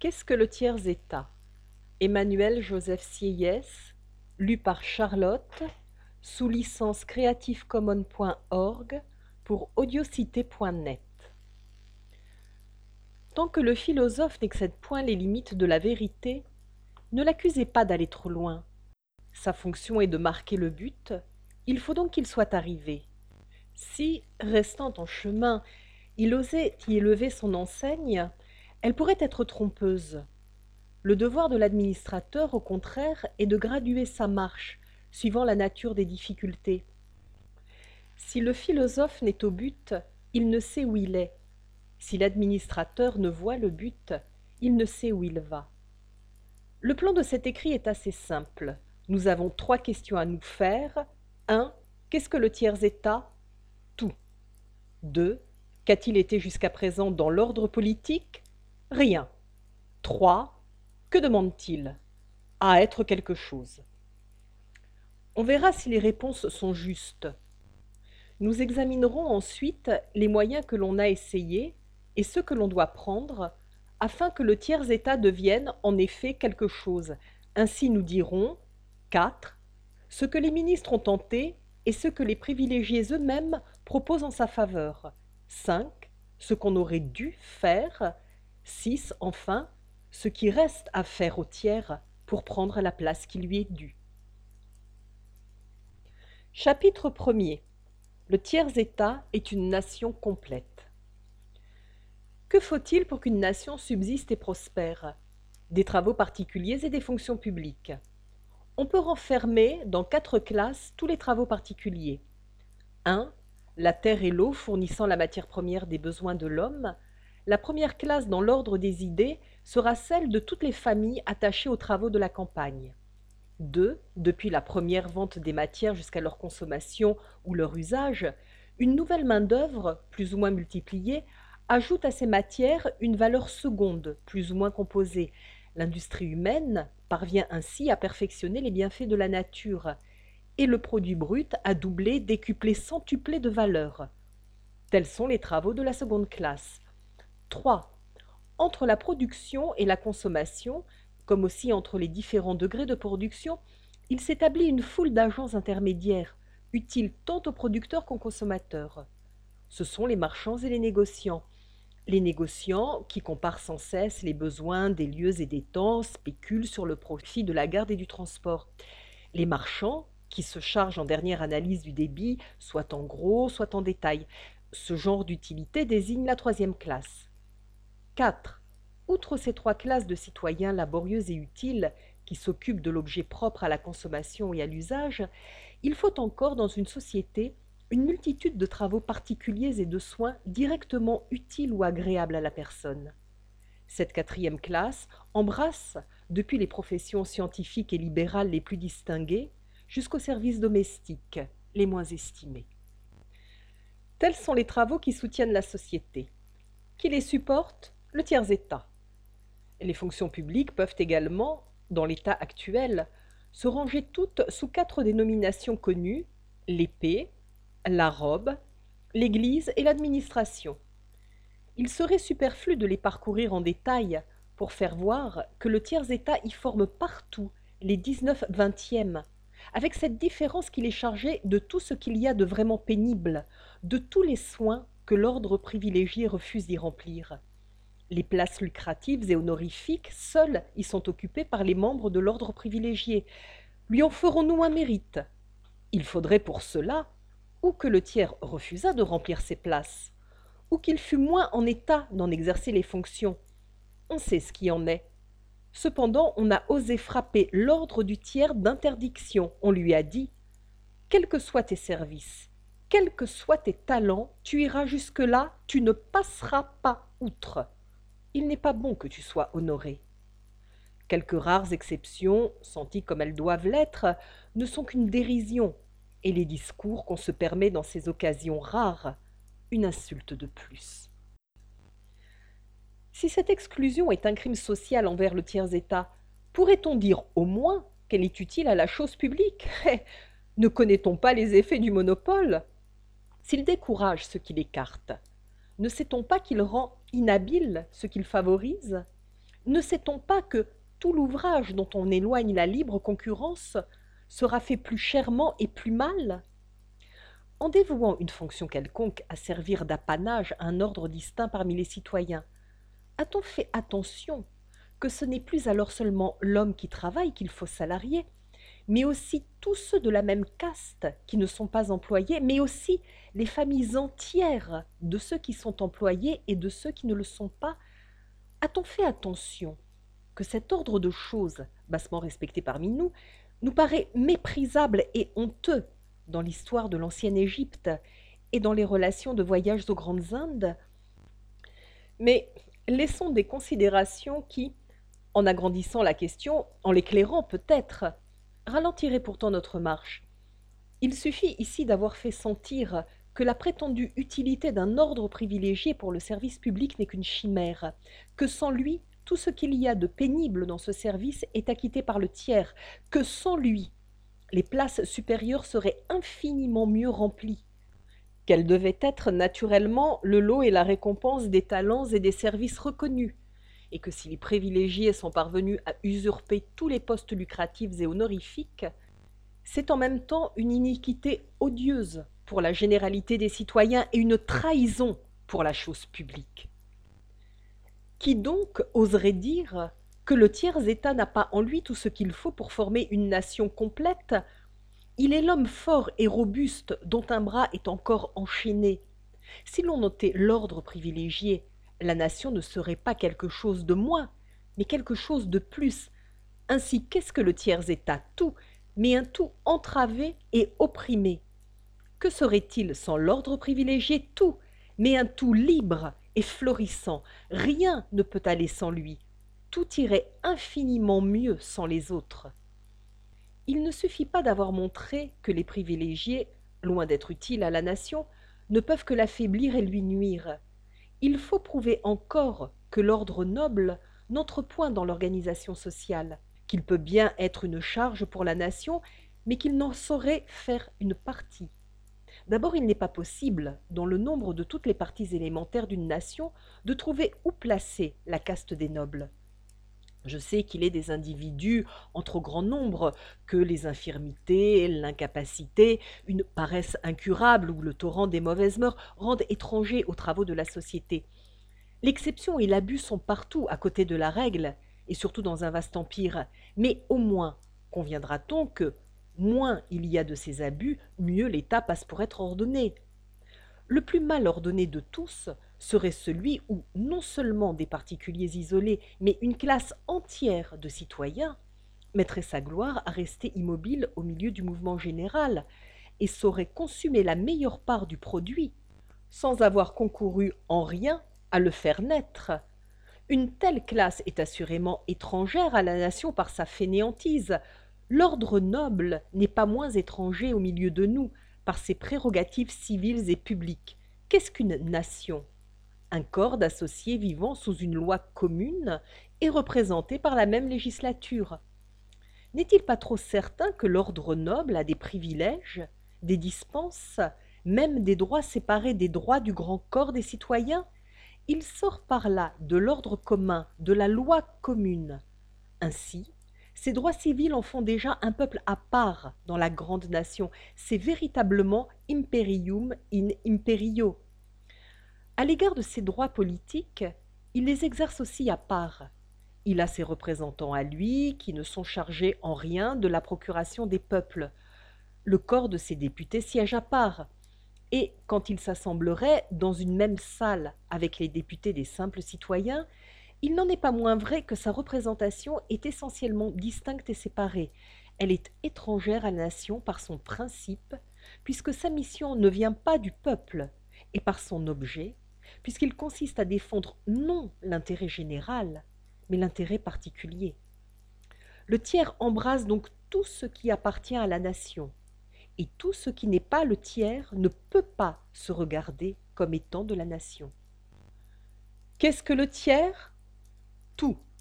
Qu'est-ce que le tiers-état? Emmanuel Joseph Sieyès, lu par Charlotte, sous licence creativecommons.org pour audiocité.net. Tant que le philosophe n'excède point les limites de la vérité, ne l'accusez pas d'aller trop loin. Sa fonction est de marquer le but, il faut donc qu'il soit arrivé. Si, restant en chemin, il osait y élever son enseigne, elle pourrait être trompeuse. Le devoir de l'administrateur, au contraire, est de graduer sa marche, suivant la nature des difficultés. Si le philosophe n'est au but, il ne sait où il est. Si l'administrateur ne voit le but, il ne sait où il va. Le plan de cet écrit est assez simple. Nous avons 3 questions à nous faire. 1. Qu'est-ce que le tiers-état? Tout. 2. Qu'a-t-il été jusqu'à présent dans l'ordre politique? Rien. 3. Que demande-t-il? À être quelque chose. On verra si les réponses sont justes. Nous examinerons ensuite les moyens que l'on a essayés et ceux que l'on doit prendre afin que le tiers-état devienne en effet quelque chose. Ainsi nous dirons 4. Ce que les ministres ont tenté et ce que les privilégiés eux-mêmes proposent en sa faveur. 5. Ce qu'on aurait dû faire. 6. Enfin, ce qui reste à faire au tiers pour prendre la place qui lui est due. Chapitre 1er. Le tiers-état est une nation complète. Que faut-il pour qu'une nation subsiste et prospère? Des travaux particuliers et des fonctions publiques. On peut renfermer dans 4 classes tous les travaux particuliers. 1. La terre et l'eau fournissant la matière première des besoins de l'homme. La première classe dans l'ordre des idées sera celle de toutes les familles attachées aux travaux de la campagne. 2. Depuis la première vente des matières jusqu'à leur consommation ou leur usage, une nouvelle main-d'œuvre, plus ou moins multipliée, ajoute à ces matières une valeur seconde, plus ou moins composée. L'industrie humaine parvient ainsi à perfectionner les bienfaits de la nature, et le produit brut a doublé, décuplé, centuplé de valeur. Tels sont les travaux de la seconde classe. 3. Entre la production et la consommation, comme aussi entre les différents degrés de production, il s'établit une foule d'agents intermédiaires, utiles tant aux producteurs qu'aux consommateurs. Ce sont les marchands et les négociants. Les négociants, qui comparent sans cesse les besoins des lieux et des temps, spéculent sur le profit de la garde et du transport. Les marchands, qui se chargent en dernière analyse du débit, soit en gros, soit en détail. Ce genre d'utilité désigne la 3e classe. 4. Outre ces 3 classes de citoyens laborieux et utiles qui s'occupent de l'objet propre à la consommation et à l'usage, il faut encore dans une société une multitude de travaux particuliers et de soins directement utiles ou agréables à la personne. Cette 4e classe embrasse, depuis les professions scientifiques et libérales les plus distinguées, jusqu'aux services domestiques, les moins estimés. Tels sont les travaux qui soutiennent la société. Qui les supporte? Le tiers-état. Les fonctions publiques peuvent également, dans l'état actuel, se ranger toutes sous 4 dénominations connues: l'épée, la robe, l'Église et l'administration. Il serait superflu de les parcourir en détail pour faire voir que le tiers-état y forme partout les 19 vingtièmes, avec cette différence qu'il est chargé de tout ce qu'il y a de vraiment pénible, de tous les soins que l'ordre privilégié refuse d'y remplir. Les places lucratives et honorifiques seules y sont occupées par les membres de l'ordre privilégié. Lui en ferons-nous un mérite? Il faudrait pour cela ou que le tiers refusât de remplir ces places, ou qu'il fût moins en état d'en exercer les fonctions. On sait ce qui en est. Cependant, on a osé frapper l'ordre du tiers d'interdiction. On lui a dit « Quels que soient tes services, quels que soient tes talents, tu iras jusque-là, tu ne passeras pas outre. Il n'est pas bon que tu sois honoré. » Quelques rares exceptions, senties comme elles doivent l'être, ne sont qu'une dérision, et les discours qu'on se permet dans ces occasions rares, une insulte de plus. Si cette exclusion est un crime social envers le tiers-état, pourrait-on dire au moins qu'elle est utile à la chose publique? Ne connaît-on pas les effets du monopole? S'il décourage ce qu'il écarte, ne sait-on pas qu'il rend inhabile ce qu'il favorise? Ne sait-on pas que tout l'ouvrage dont on éloigne la libre concurrence sera fait plus chèrement et plus mal? En dévouant une fonction quelconque à servir d'apanage à un ordre distinct parmi les citoyens, a-t-on fait attention que ce n'est plus alors seulement l'homme qui travaille qu'il faut salarier, mais aussi tous ceux de la même caste qui ne sont pas employés, mais aussi les familles entières de ceux qui sont employés et de ceux qui ne le sont pas? A-t-on fait attention que cet ordre de choses, bassement respecté parmi nous, nous paraît méprisable et honteux dans l'histoire de l'ancienne Égypte et dans les relations de voyage aux grandes Indes? Mais laissons des considérations qui, en agrandissant la question, en l'éclairant peut-être, ralentiraient pourtant notre marche. Il suffit ici d'avoir fait sentir que la prétendue utilité d'un ordre privilégié pour le service public n'est qu'une chimère, que sans lui, tout ce qu'il y a de pénible dans ce service est acquitté par le tiers, que sans lui, les places supérieures seraient infiniment mieux remplies, qu'elles devaient être naturellement le lot et la récompense des talents et des services reconnus, et que si les privilégiés sont parvenus à usurper tous les postes lucratifs et honorifiques, c'est en même temps une iniquité odieuse pour la généralité des citoyens et une trahison pour la chose publique. Qui donc oserait dire que le tiers-État n'a pas en lui tout ce qu'il faut pour former une nation complète? Il est l'homme fort et robuste dont un bras est encore enchaîné. Si l'on notait l'ordre privilégié, la nation ne serait pas quelque chose de moins, mais quelque chose de plus. Ainsi, qu'est-ce que le tiers-État? Tout, mais un tout entravé et opprimé. Que serait-il sans l'ordre privilégié? Tout, mais un tout libre et florissant. Rien ne peut aller sans lui. Tout irait infiniment mieux sans les autres. Il ne suffit pas d'avoir montré que les privilégiés, loin d'être utiles à la nation, ne peuvent que l'affaiblir et lui nuire. Il faut prouver encore que l'ordre noble n'entre point dans l'organisation sociale, qu'il peut bien être une charge pour la nation, mais qu'il n'en saurait faire une partie. D'abord, il n'est pas possible, dans le nombre de toutes les parties élémentaires d'une nation, de trouver où placer la caste des nobles. Je sais qu'il est des individus en trop grand nombre, que les infirmités, l'incapacité, une paresse incurable ou le torrent des mauvaises mœurs rendent étrangers aux travaux de la société. L'exception et l'abus sont partout à côté de la règle, et surtout dans un vaste empire, mais au moins conviendra-t-on que moins il y a de ces abus, mieux l'État passe pour être ordonné. Le plus mal ordonné de tous serait celui où non seulement des particuliers isolés, mais une classe entière de citoyens mettrait sa gloire à rester immobile au milieu du mouvement général et saurait consumer la meilleure part du produit, sans avoir concouru en rien à le faire naître. Une telle classe est assurément étrangère à la nation par sa fainéantise. L'ordre noble n'est pas moins étranger au milieu de nous par ses prérogatives civiles et publiques. Qu'est-ce qu'une nation? Un corps d'associés vivant sous une loi commune et représenté par la même législature. N'est-il pas trop certain que l'ordre noble a des privilèges, des dispenses, même des droits séparés des droits du grand corps des citoyens? Il sort par là de l'ordre commun, de la loi commune. Ainsi, ces droits civils en font déjà un peuple à part dans la grande nation. C'est véritablement imperium in imperio. À l'égard de ces droits politiques, il les exerce aussi à part. Il a ses représentants à lui qui ne sont chargés en rien de la procuration des peuples. Le corps de ses députés siège à part. Et quand il s'assemblerait dans une même salle avec les députés des simples citoyens, il n'en est pas moins vrai que sa représentation est essentiellement distincte et séparée. Elle est étrangère à la nation par son principe, puisque sa mission ne vient pas du peuple, et par son objet, puisqu'il consiste à défendre non l'intérêt général, mais l'intérêt particulier. Le tiers embrase donc tout ce qui appartient à la nation, et tout ce qui n'est pas le tiers ne peut pas se regarder comme étant de la nation. Qu'est-ce que le tiers? Tout.